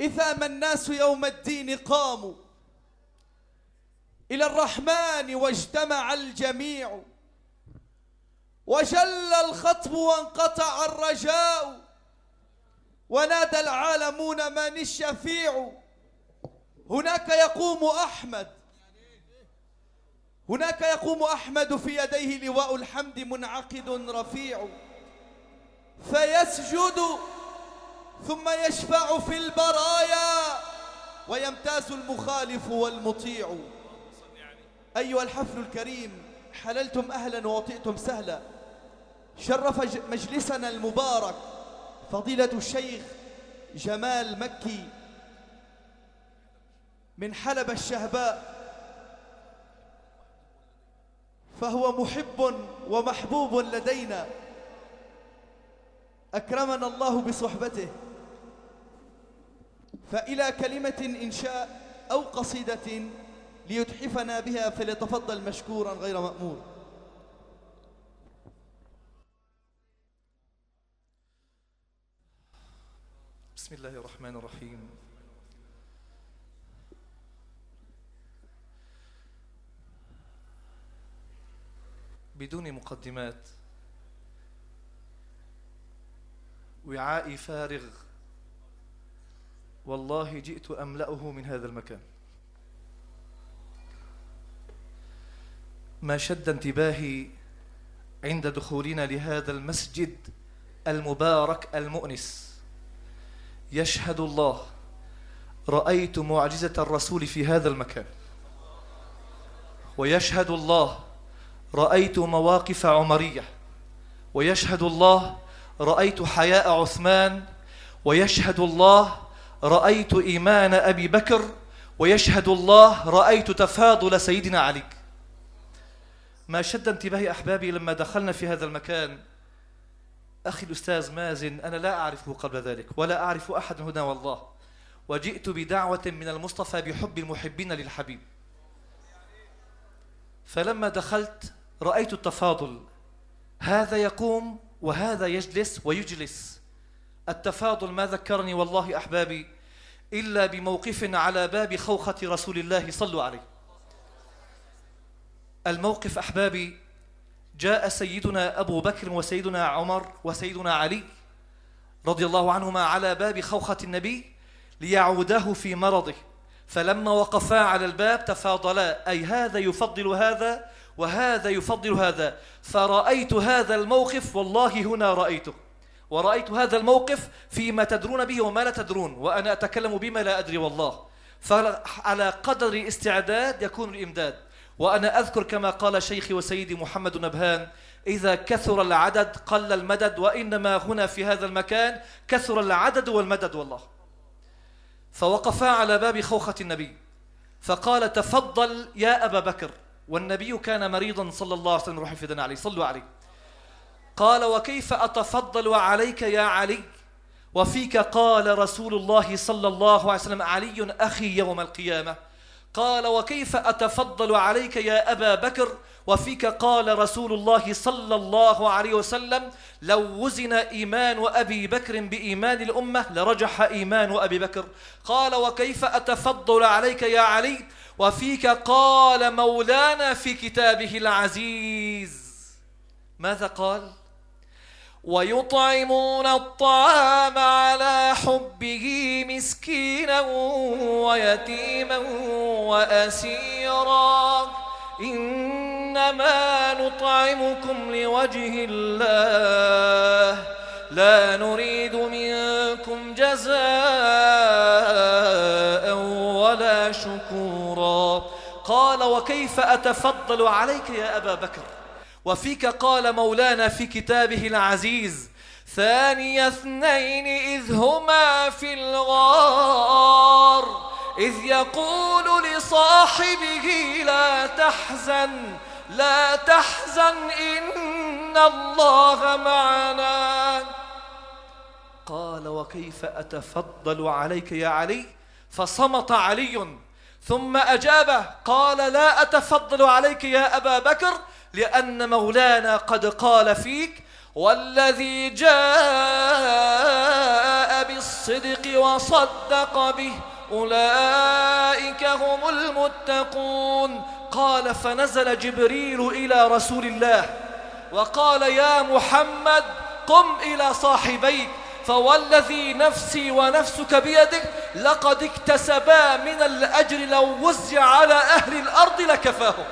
إذا ما الناس يوم الدين قاموا إلى الرحمن واجتمع الجميع وجل الخطب وانقطع الرجاء ونادى العالمون من الشفيع. هناك يقوم أحمد في يديه لواء الحمد منعقد رفيع، فيسجد ثم يشفع في البرايا ويمتاز المخالف والمطيع. أيها الحفل الكريم، حللتم أهلا ووطئتم سهلا. شرف مجلسنا المبارك فضيلة الشيخ جمال مكي من حلب الشهباء، فهو محب ومحبوب لدينا، أكرمنا الله بصحبته. فإلى كلمة إنشاء أو قصيدة ليتحفنا بها فليتفضل مشكورا غير مأمور. بسم الله الرحمن الرحيم. بدون مقدمات، وعائي فارغ، والله جئت أملأه من هذا المكان. ما شد انتباهي عند دخولنا لهذا المسجد المبارك المؤنس. يشهد الله رأيت معجزة الرسول في هذا المكان، ويشهد الله رأيت مواقف عمرية، ويشهد الله رأيت حياء عثمان، ويشهد الله رأيت إيمان أبي بكر، ويشهد الله رأيت تفاضل سيدنا علي. ما شد انتباهي أحبابي لما دخلنا في هذا المكان، أخي الأستاذ مازن أنا لا أعرفه قبل ذلك ولا أعرف أحد هنا والله، وجئت بدعوة من المصطفى بحب المحبين للحبيب. فلما دخلت رأيت التفاضل، هذا يقوم وهذا يجلس ويجلس. التفاضل ما ذكرني والله أحبابي إلا بموقف على باب خوخة رسول الله صلوا عليه. الموقف أحبابي، جاء سيدنا أبو بكر وسيدنا عمر وسيدنا علي رضي الله عنهما على باب خوخة النبي ليعوده في مرضه، فلما وقفا على الباب تفاضلا، أي هذا يفضل هذا وهذا يفضل هذا. فرأيت هذا الموقف والله هنا رأيته، ورأيت هذا الموقف فيما تدرون به وما لا تدرون، وأنا أتكلم بما لا أدري والله. فعلى قدر الاستعداد يكون الإمداد. وأنا أذكر كما قال شيخي وسيدي محمد نبهان: إذا كثر العدد قل المدد، وإنما هنا في هذا المكان كثر العدد والمدد والله. فوقفا على باب خوخة النبي فقال: تفضل يا أبا بكر. والنبي كان مريضا صلى الله عليه وسلم، روح فدنا عليه صلوا عليه. قال: وكيف أتفضل عليك يا علي وفيك قال رسول الله صلى الله عليه وسلم: علي أخي يوم القيامة. قال: وكيف أتفضل عليك يا أبا بكر وفيك قال رسول الله صلى الله عليه وسلم: لو وزن إيمان أبي بكر بإيمان الأمة لرجح إيمان أبي بكر. قال: وكيف أتفضل عليك يا علي وفيك قال مولانا في كتابه العزيز. ماذا قال؟ ويطعمون الطعام على حبه مسكينا ويتيما وأسيرا إنما نطعمكم لوجه الله لا نريد منكم جزاء ولا شكورا. قال: وكيف أتفضل عليك يا أبا بكر وفيك قال مولانا في كتابه العزيز: ثاني اثنين إذ هما في الغار إذ يقول لصاحبه لا تحزن إن الله معنا. قال: وكيف أتفضل عليك يا علي؟ فصمت علي ثم أجابه قال: لا أتفضل عليك يا أبا بكر لأن مولانا قد قال فيك: والذي جاء بالصدق وصدق به أولئك هم المتقون. قال فنزل جبريل إلى رسول الله وقال يا محمد قم إلى صاحبيك فوالذي نفسي ونفسك بيدك لقد اكتسبا من الأجر لو وزع على أهل الأرض لكفاهم.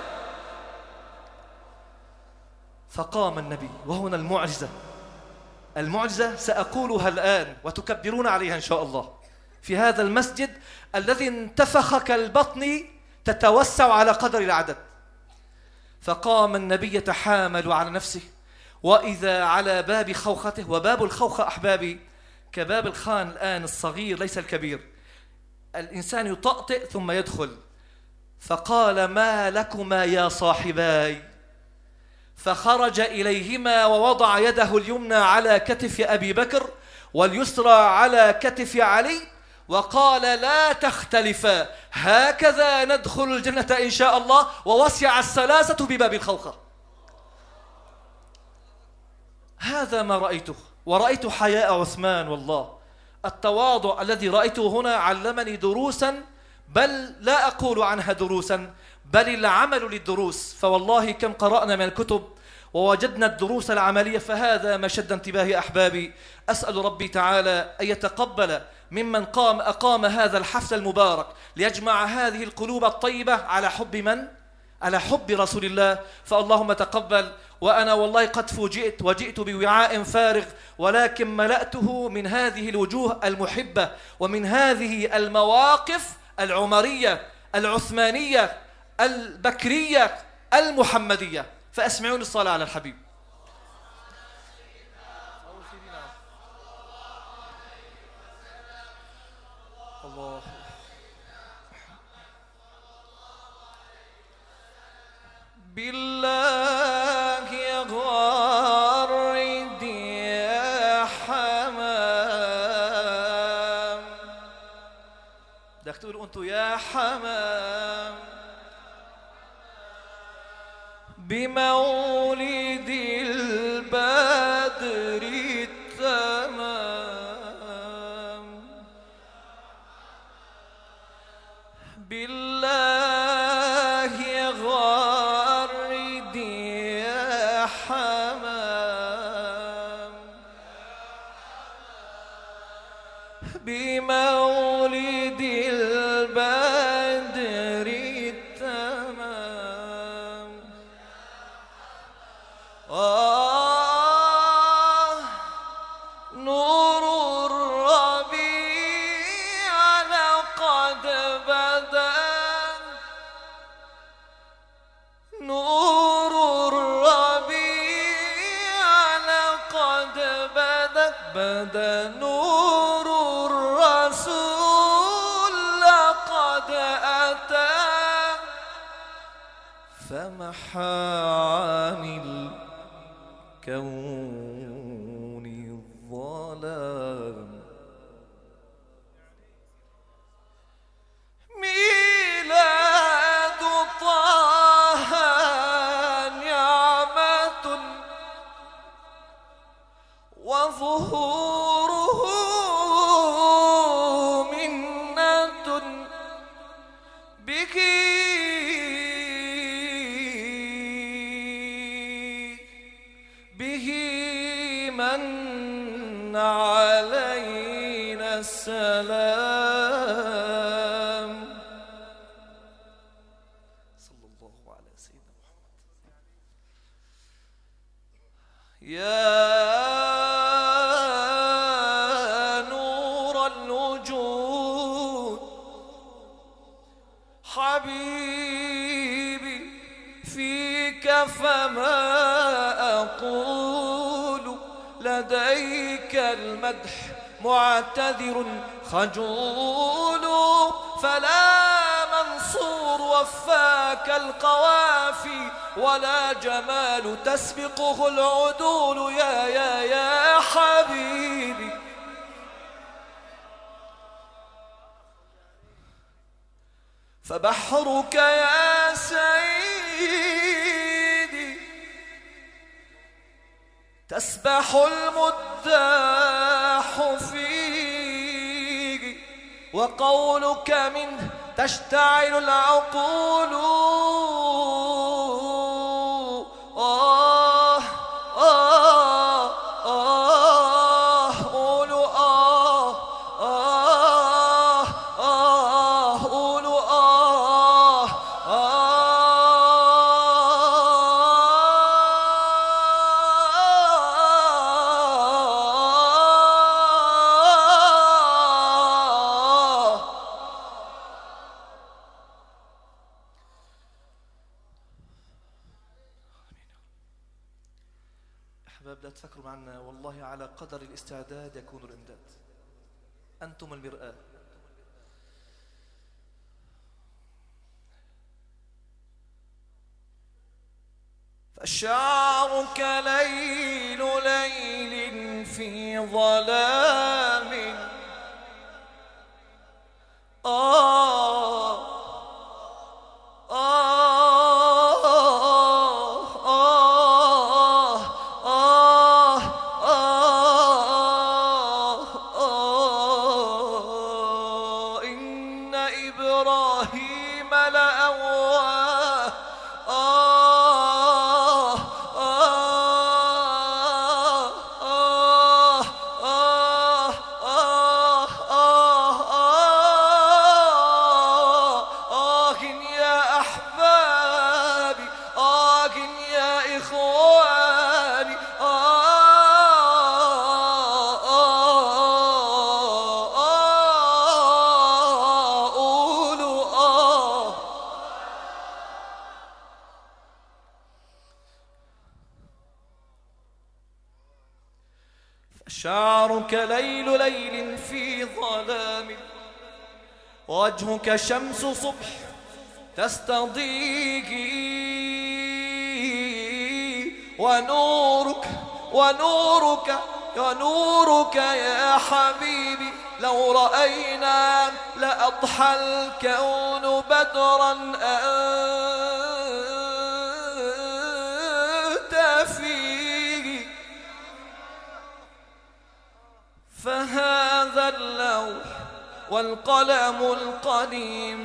فقام النبي، وهنا المعجزة سأقولها الآن وتكبرون عليها إن شاء الله، في هذا المسجد الذي انتفخ كالبطن تتوسع على قدر العدد. فقام النبي يتحامل على نفسه، وإذا على باب خوخته، وباب الخوخة أحبابي كباب الخان الآن الصغير ليس الكبير، الإنسان يطأطئ ثم يدخل. فقال ما لكما يا صاحباي؟ فخرج إليهما ووضع يده اليمنى على كتف أبي بكر واليسرى على كتف علي وقال لا تختلفا، هكذا ندخل الجنة إن شاء الله. ووسع الثلاثة بباب الخوخة. هذا ما رأيته، ورأيت حياء عثمان. والله التواضع الذي رأيته هنا علمني دروسا، بل لا أقول عنها دروسا بل العمل للدروس. فوالله كم قرأنا من الكتب ووجدنا الدروس العملية، فهذا ما شد انتباهي أحبابي. أسأل ربي تعالى أن يتقبل ممن أقام هذا الحفل المبارك ليجمع هذه القلوب الطيبة على حب من؟ على حب رسول الله. فاللهم تقبل. وأنا والله قد فوجئت وجئت بوعاء فارغ، ولكن ملأته من هذه الوجوه المحبة ومن هذه المواقف العمرية العثمانية البكرية المحمدية. فأسمعوني الصلاة على الحبيب. الله بالله يا غارد يا حمام، بدك تقول أنتوا يا حمام بمولد البدر التمام، بالله يا غارد يا حمام بمولد البدر التمام. نور الربيع لقد بدا، نور الربيع لقد بدا نور الرسول لقد أتى، فمحى عن الكون الظلام. ميلاد طه نعمة وظهوره منة، به من علينا السلام. صلى الله على سيدنا محمد. يا نور الوجود حبيبي فيك فما أقول، لديك المدح معتذر خجول، فلا منصور وفاك القوافي ولا جمال تسبقه العدول. يا حبيبي فبحرك يا سيدي تسبح المداح فيه، وقولك منه تشتعل العقول. قولوا قولوا أحباب، لا تفكروا معنا، والله على قدر الاستعداد يكون الإمداد. أنتم المرآة. فالشعر كليل ليل في ظلام. إن إبراهيم لأواه. يا أحبابي، يا إخواني، قولوا شعرك ليل ليل في ظلام، وجهك شمس صبح تستضيء، ونورك يا حبيبي لو رأينا لأضحى الكون بدرا أنت فيه. فهذا اللوح والقلم القديم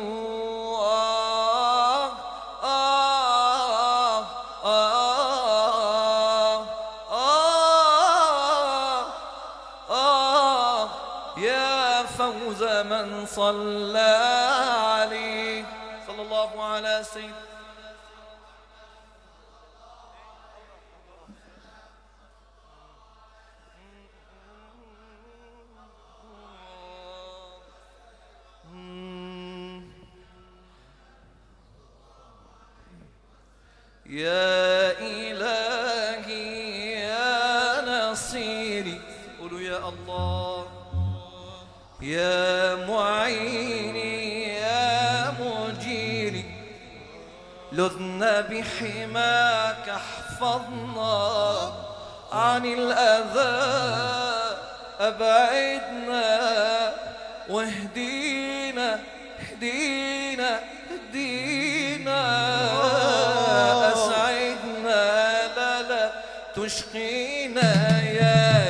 يا فوز من صلى عليه، صلى الله على سيدنا. يا إلهي يا نصيري، قولوا يا الله. يا معيني يا مجيري، لذنا بحماك، احفظنا عن الأذى، أبعدنا واهدينا، اهدينا أسعدنا، لا تشقينا. يا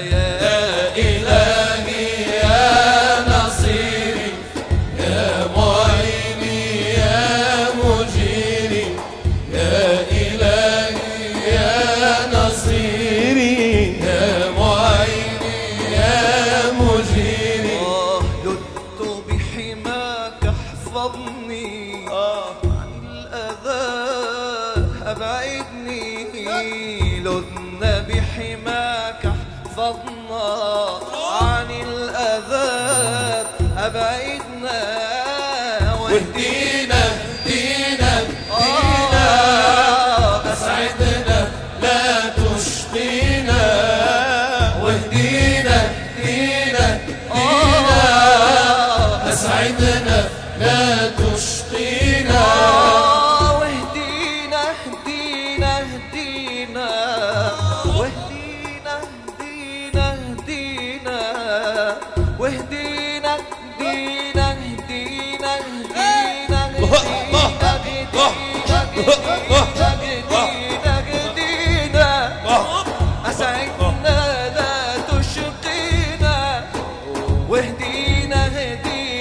إلهي يا نصيري، يا معيني يا مجيري، يا إلهي يا نصيري، يا معيني يا مجيري. لذت بحماك احفظني عن الأذى، أبعدني. لذنا بحماك احفظنا عن الأذى، أبعدنا واهدينا، أسعدنا لا تشقينا، واهدينا أسعدنا لا تشقينا، واهدينا أسعدنا لا تشقينا، واهدينا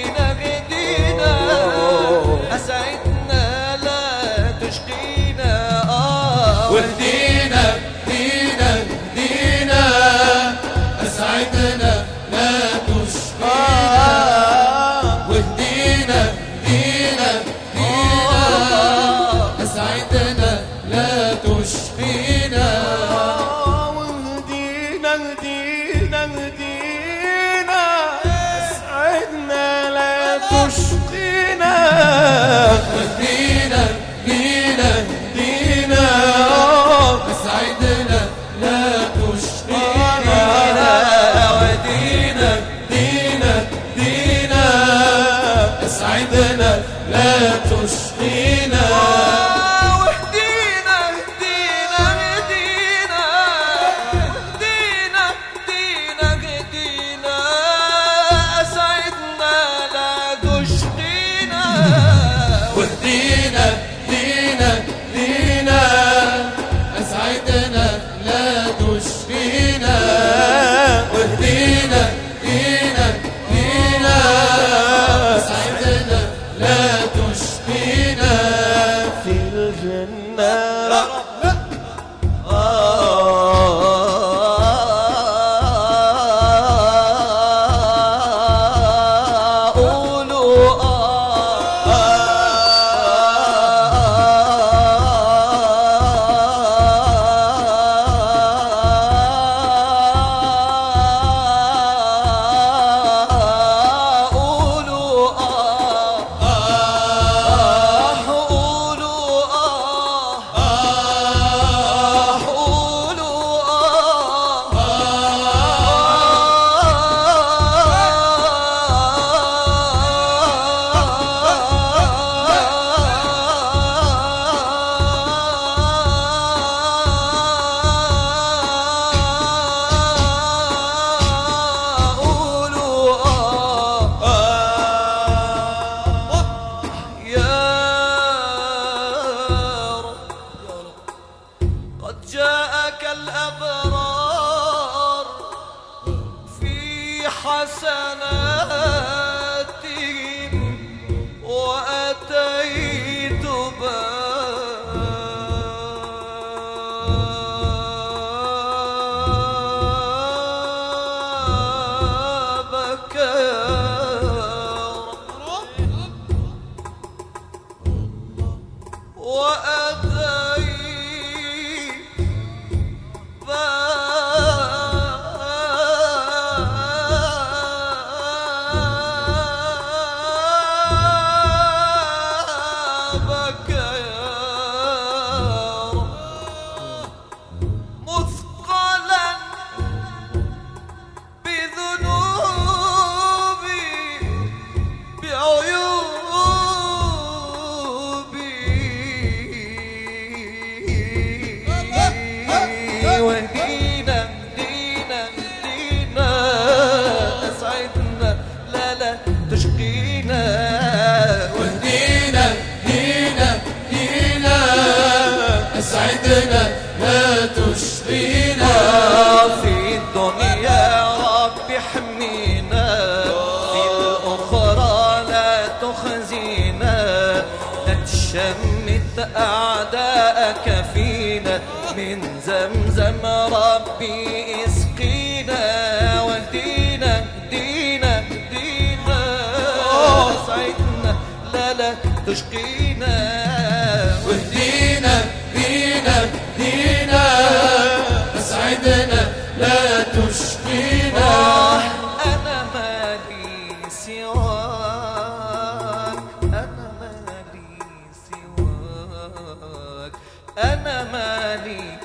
تشقينا اهدينا اهدينا اهدينا اسعدنا لا تشقينا واهدينا اهدينا اهدينا اسعدنا لا تشقينا واهدينا اهدينا اهدينا اهدينا اهدينا اهدينا اسعدنا لا تشقينا واهدينا اهدينا اهدينا اسعدنا لا تشقينا واهدينا اهدينا اهدينا اسعدنا لا تشقينا في الجنة الأبرار في حسناتهم وأتيت بابك لا تشقينا في الدنيا رب احمينا في الأخرى لا تخزينا لا تشمت أعداءك فينا من زمزم ربي اسقينا واهدينا اهدينا اهدينا اسعدنا لا تشقينا واهدينا دينا دينا اسعدنا لا تشقينا أنا مالي سواك أنا مالي سواك أنا مالي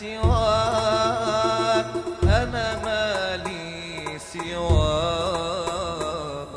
سواك أنا مالي سواك.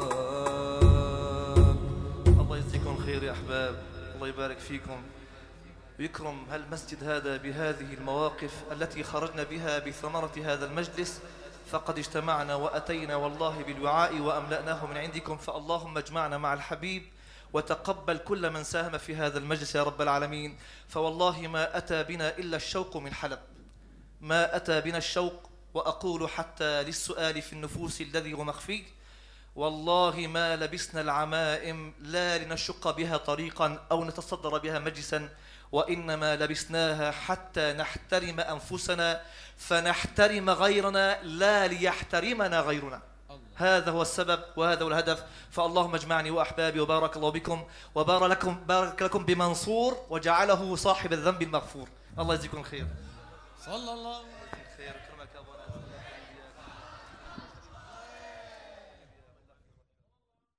الله يجزيكم خير يا أحباب، الله يبارك فيكم ويكرم هالمسجد هذا بهذه المواقف التي خرجنا بها بثمرة هذا المجلس. فقد اجتمعنا وأتينا والله بالوعاء وأملأناه من عندكم، فاللهم اجمعنا مع الحبيب وتقبل كل من ساهم في هذا المجلس يا رب العالمين. فوالله ما أتى بنا إلا الشوق من حلب، ما أتى بنا الشوق، وأقول حتى للسؤال في النفوس الذي هو مخفي، والله ما لبسنا العمائم لا لنشق بها طريقا أو نتصدر بها مجلسا، وإنما لبسناها حتى نحترم أنفسنا فنحترم غيرنا لا ليحترمنا غيرنا. هذا هو السبب وهذا هو الهدف. فاللهم اجمعني وأحبابي وبارك الله بكم وبارك لكم بمنصور وجعله صاحب الذنب المغفور. الله يجزيكم خير. صلى الله خير. كرمك أبونا.